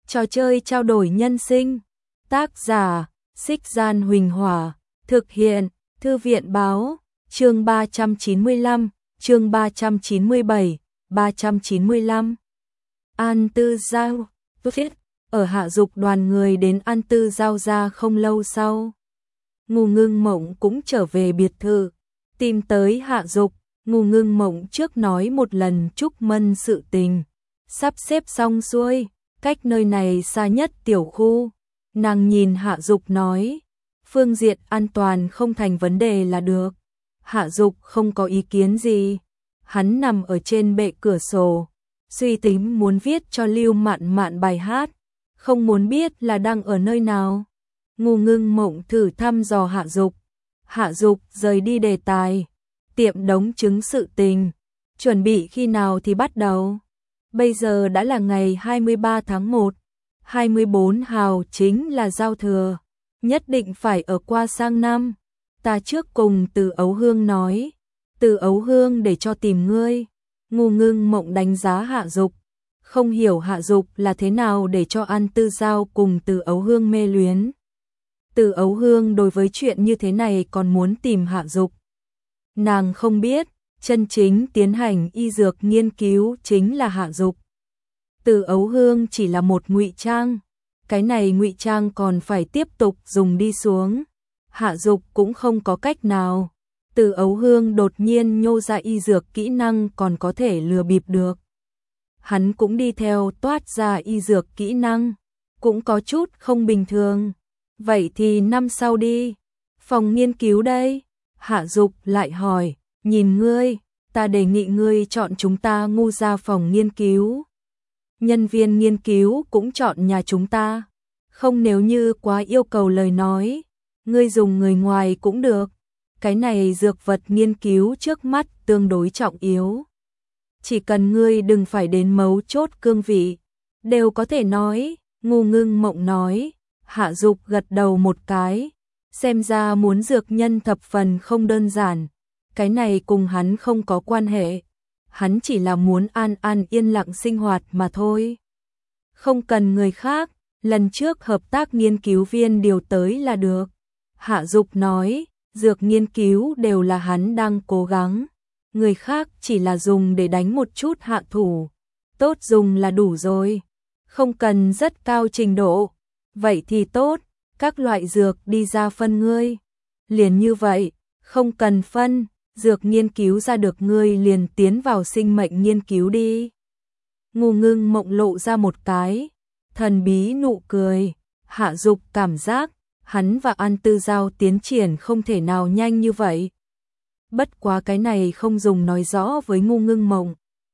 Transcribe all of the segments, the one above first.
Trò chơi trao đổi nhân sinh. Tác giả: Xích Gian Huỳnh Hỏa. Thực hiện: Thư viện báo. Chương 395, chương 397, 395. An Tư Giao. Ở Hạ Dục đoàn người đến An Tư Giao ra không lâu sau. Ngô Ngưng Mộng cũng trở về biệt thự, tìm tới Hạ Dục. Ngô Ngưng Mộng trước nói một lần chúc mân sự tình, sắp xếp xong xuôi, cách nơi này xa nhất tiểu khu. Nàng nhìn Hạ Dục nói, phương diện an toàn không thành vấn đề là được. Hạ Dục không có ý kiến gì, hắn nằm ở trên bệ cửa sổ, suy tính muốn viết cho Lưu Mạn Mạn bài hát, không muốn biết là đang ở nơi nào. Ngô Ngưng Mộng thử thăm dò Hạ Dục. Hạ Dục rời đi đề tài, tiệm đóng trứng sự tình, chuẩn bị khi nào thì bắt đầu. Bây giờ đã là ngày 23 tháng 1, 24 hào chính là giao thừa, nhất định phải ở qua sang năm. Ta trước cùng Từ Ấu Hương nói, Từ Ấu Hương để cho tìm ngươi. Ngô Ngưng Mộng đánh giá Hạ Dục, không hiểu Hạ Dục là thế nào để cho An Tư Giao cùng Từ Ấu Hương mê luyến. Từ Ấu Hương đối với chuyện như thế này còn muốn tìm Hạ Dục. Nàng không biết, chân chính tiến hành y dược nghiên cứu chính là Hạ Dục. Từ Ấu Hương chỉ là một ngụy trang, cái này ngụy trang còn phải tiếp tục dùng đi xuống. Hạ Dục cũng không có cách nào. Từ Ấu Hương đột nhiên nhô ra y dược kỹ năng còn có thể lừa bịp được. Hắn cũng đi theo toát ra y dược kỹ năng, cũng có chút không bình thường. Vậy thì năm sau đi. Phòng nghiên cứu đây. Hạ Dục lại hỏi, nhìn ngươi, ta đề nghị ngươi chọn chúng ta ngu ra phòng nghiên cứu. Nhân viên nghiên cứu cũng chọn nhà chúng ta. Không, nếu như quá yêu cầu lời nói, ngươi dùng người ngoài cũng được. Cái này dược vật nghiên cứu trước mắt tương đối trọng yếu. Chỉ cần ngươi đừng phải đến mấu chốt cương vị, đều có thể nói. Ngô Ngưng Mộng nói. Hạ Dục gật đầu một cái, xem ra muốn dược nhân thập phần không đơn giản. Cái này cùng hắn không có quan hệ, hắn chỉ là muốn an an yên lặng sinh hoạt mà thôi. Không cần người khác, lần trước hợp tác nghiên cứu viên điều tới là được. Hạ Dục nói, dược nghiên cứu đều là hắn đang cố gắng, người khác chỉ là dùng để đánh một chút hạ thủ, tốt dùng là đủ rồi, không cần rất cao trình độ. Vậy thì tốt, các loại dược đi ra phân ngươi. Liền như vậy, không cần phân, dược nghiên cứu ra được ngươi liền tiến vào sinh mệnh nghiên cứu đi. Ngô Ngưng Mộng lộ ra một cái thần bí nụ cười. Hạ Dục cảm giác hắn và An Tư Giao tiến triển không thể nào nhanh như vậy. Bất quá cái này không dùng nói rõ với Ngô Ngưng Mộng.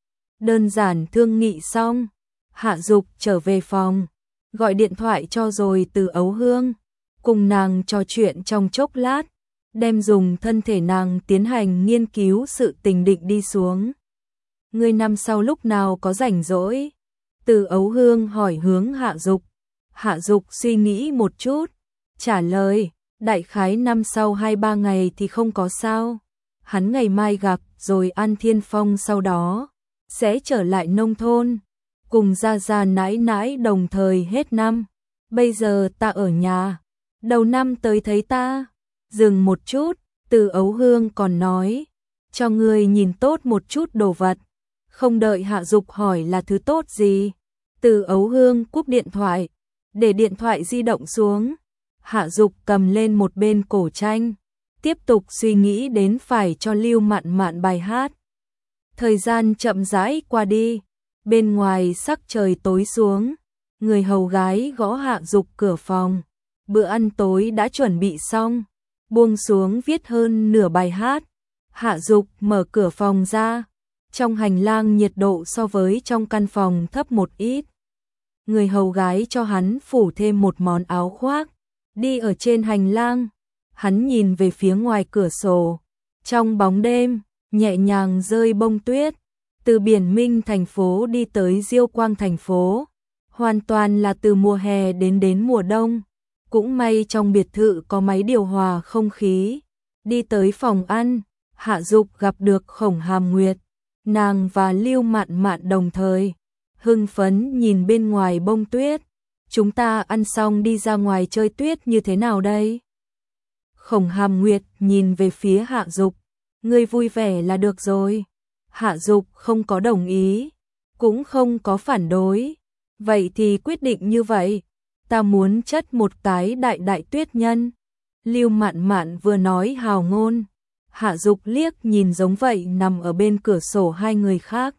Đơn giản thương nghị xong, Hạ Dục trở về phòng, gọi điện thoại cho rồi Từ Ấu Hương, cùng nàng trò chuyện trong chốc lát, đem dùng thân thể nàng tiến hành nghiên cứu sự tình định đi xuống. Ngươi năm sau lúc nào có rảnh rỗi? Từ Ấu Hương hỏi hướng Hạ Dục. Hạ Dục suy nghĩ một chút, trả lời, đại khái năm sau 2-3 ngày thì không có sao. Hắn ngày mai gặp rồi An Thiên Phong sau đó sẽ trở lại nông thôn, cùng gia gia nãi nãi đồng thời hết năm. Bây giờ ta ở nhà, đầu năm tới thấy ta. Dừng một chút, Từ Ấu Hương còn nói, cho ngươi nhìn tốt một chút đồ vật. Không đợi Hạ Dục hỏi là thứ tốt gì, Từ Ấu Hương cúp điện thoại, để điện thoại di động xuống. Hạ Dục cầm lên một bên cổ tranh, tiếp tục suy nghĩ đến phải cho Lưu Mạn Mạn bài hát. Thời gian chậm rãi qua đi, bên ngoài sắc trời tối xuống, người hầu gái gõ Hạ Dục cửa phòng. Bữa ăn tối đã chuẩn bị xong, buông xuống viết hơn nửa bài hát. Hạ Dục mở cửa phòng ra, trong hành lang nhiệt độ so với trong căn phòng thấp một ít. Người hầu gái cho hắn phủ thêm một món áo khoác, đi ở trên hành lang. Hắn nhìn về phía ngoài cửa sổ, trong bóng đêm, nhẹ nhàng rơi bông tuyết. Từ Biển Minh thành phố đi tới Diêu Quang thành phố, hoàn toàn là từ mùa hè đến mùa đông. Cũng may trong biệt thự có máy điều hòa không khí. Đi tới phòng ăn, Hạ Dục gặp được Khổng Hàm Nguyệt. Nàng và Lưu Mạn Mạn đồng thời hưng phấn nhìn bên ngoài bông tuyết. chúng ta ăn xong đi ra ngoài chơi tuyết như thế nào đây? Khổng Hàm Nguyệt nhìn về phía Hạ Dục, ngươi vui vẻ là được rồi. Hạ Dục không có đồng ý, cũng không có phản đối. Vậy thì quyết định như vậy, ta muốn chất một cái đại đại tuyết nhân. Lưu Mạn Mạn vừa nói hào ngôn, Hạ Dục liếc nhìn giống vậy nằm ở bên cửa sổ hai người khác.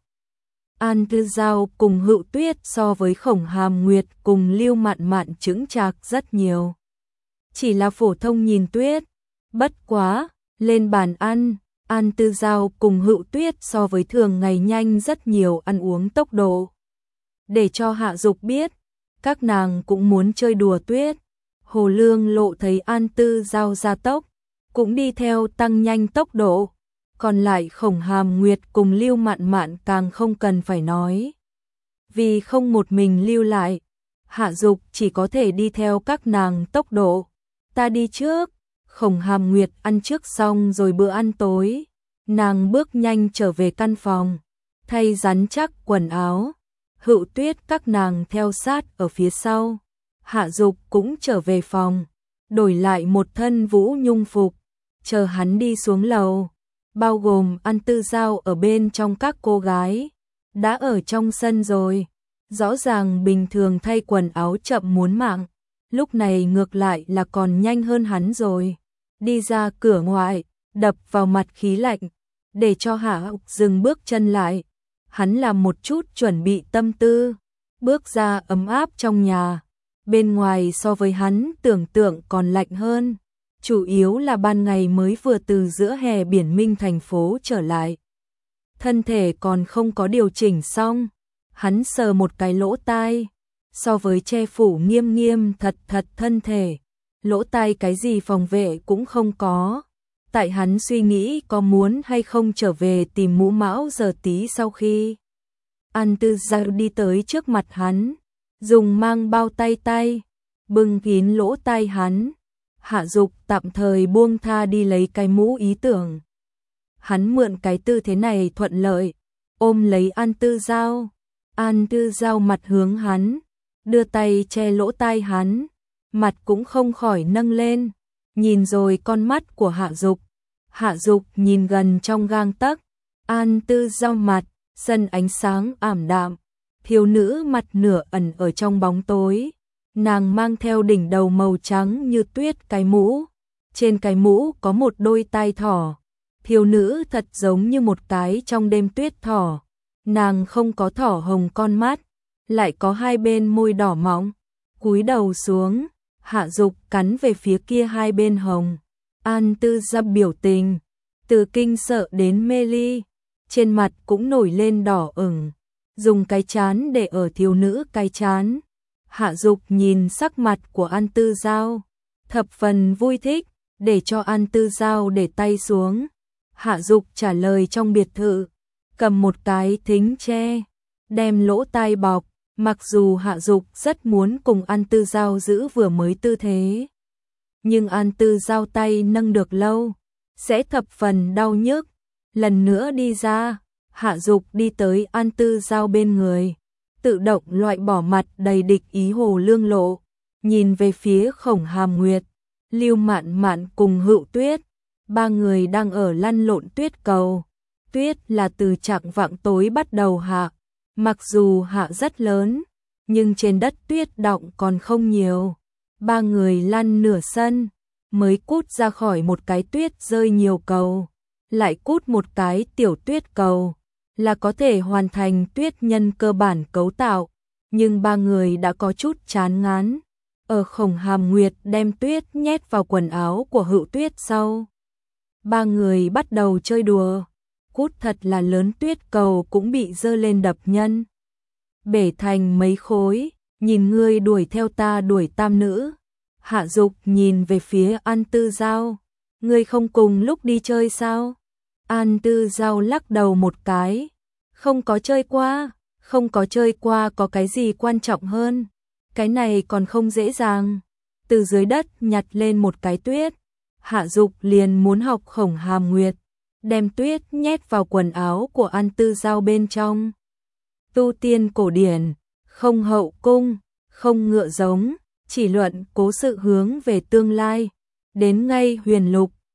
An Tư Giao cùng Hựu Tuyết so với Khổng Hàm Nguyệt cùng Lưu Mạn Mạn chững chạc rất nhiều. Chỉ là phổ thông nhìn tuyết, bất quá, lên bàn ăn, An Tư Giao cùng Hựu Tuyết so với thường ngày nhanh rất nhiều ăn uống tốc độ. Để cho Hạ Dục biết, các nàng cũng muốn chơi đùa tuyết. Hồ Lương Lộ thấy An Tư Giao gia tốc, cũng đi theo tăng nhanh tốc độ. Còn lại Khổng Hàm Nguyệt cùng Lưu Mạn Mạn càng không cần phải nói. Vì không một mình lưu lại, Hạ Dục chỉ có thể đi theo các nàng tốc độ. Ta đi trước. Khổng Hàm Nguyệt ăn trước xong rồi bữa ăn tối, nàng bước nhanh trở về căn phòng, thay rắn chắc quần áo. Hựu Tuyết các nàng theo sát ở phía sau. Hạ Dục cũng trở về phòng, đổi lại một thân vũ nhung phục, chờ hắn đi xuống lầu. Bao gồm An Tư Giao ở bên trong các cô gái, đã ở trong sân rồi. Rõ ràng bình thường thay quần áo chậm muốn mạng, lúc này ngược lại là còn nhanh hơn hắn rồi. Đi ra cửa ngoại, đập vào mặt khí lạnh, để cho Hạ Dục dừng bước chân lại. Hắn làm một chút chuẩn bị tâm tư, bước ra ấm áp trong nhà. Bên ngoài so với hắn tưởng tượng còn lạnh hơn, chủ yếu là ban ngày mới vừa từ giữa hè biển Minh thành phố trở lại. Thân thể còn không có điều chỉnh xong, hắn sờ một cái lỗ tai, so với che phủ nghiêm nghiêm thật thật thân thể, lỗ tai cái gì phòng vệ cũng không có. Tại hắn suy nghĩ có muốn hay không trở về tìm Mũ Mão giờ tí sau khi An Tư Giao đi tới trước mặt hắn, dùng mang bao tay tay, bưng kín lỗ tai hắn. Hạ Dục tạm thời buông tha đi lấy cái mũ ý tưởng. Hắn mượn cái tư thế này thuận lợi, ôm lấy An Tư Giao. An Tư Giao mặt hướng hắn, đưa tay che lỗ tai hắn, mặt cũng không khỏi nâng lên, nhìn rồi con mắt của Hạ Dục. Hạ Dục nhìn gần trong gang tấc, An Tư Giao mặt, sân ánh sáng ảm đạm, thiếu nữ mặt nửa ẩn ở trong bóng tối. Nàng mang theo đỉnh đầu màu trắng như tuyết cái mũ, trên cái mũ có một đôi tai thỏ. Thiếu nữ thật giống như một cái trong đêm tuyết thỏ. Nàng không có thỏ hồng con mắt, lại có hai bên môi đỏ mọng. Cúi đầu xuống, Hạ Dục cắn về phía kia hai bên hồng. An Tư Giao biểu tình, từ kinh sợ đến mê ly, trên mặt cũng nổi lên đỏ ửng, dùng cái trán để ở thiếu nữ cái trán. Hạ Dục nhìn sắc mặt của An Tư Giao, thập phần vui thích, để cho An Tư Giao để tay xuống. Hạ Dục trả lời trong biệt thự, cầm một cái thính tre, đem lỗ tai bọc. Mặc dù Hạ Dục rất muốn cùng An Tư Giao giữ vừa mới tư thế, nhưng An Tư Giao tay nâng được lâu, sẽ thập phần đau nhức. Lần nữa đi ra, Hạ Dục đi tới An Tư Giao bên người, tự động loại bỏ mặt đầy địch ý Hồ Lương Lộ, nhìn về phía Khổng Hàm Nguyệt, Lưu Mạn Mạn cùng Hựu Tuyết. Ba người đang ở lăn lộn tuyết cầu. Tuyết là từ chạng vạng tối bắt đầu hạ, mặc dù hạ rất lớn, nhưng trên đất tuyết đọng còn không nhiều. Ba người lăn nửa sân, mới cút ra khỏi một cái tuyết rơi nhiều cầu, lại cút một cái tiểu tuyết cầu, là có thể hoàn thành tuyết nhân cơ bản cấu tạo. Nhưng ba người đã có chút chán ngán. Ở Khổng Hàm Nguyệt đem tuyết nhét vào quần áo của Hựu Tuyết sau, ba người bắt đầu chơi đùa. Cút thật là lớn, tuyết cầu cũng bị dơ lên đập nhân, bể thành mấy khối. Nhìn ngươi đuổi theo ta đuổi tam nữ. Hạ Dục nhìn về phía An Tư Giao, ngươi không cùng lúc đi chơi sao? An Tư Giao lắc đầu một cái, không có chơi qua, không có chơi qua có cái gì quan trọng hơn, cái này còn không dễ dàng. Từ dưới đất nhặt lên một cái tuyết, Hạ Dục liền muốn học Khổng Hàm Nguyệt, đem tuyết nhét vào quần áo của An Tư Giao bên trong. Tu tiên cổ điển, không hậu cung, không ngựa giống, chỉ luận cố sự hướng về tương lai. Đến ngay Huyền Lục,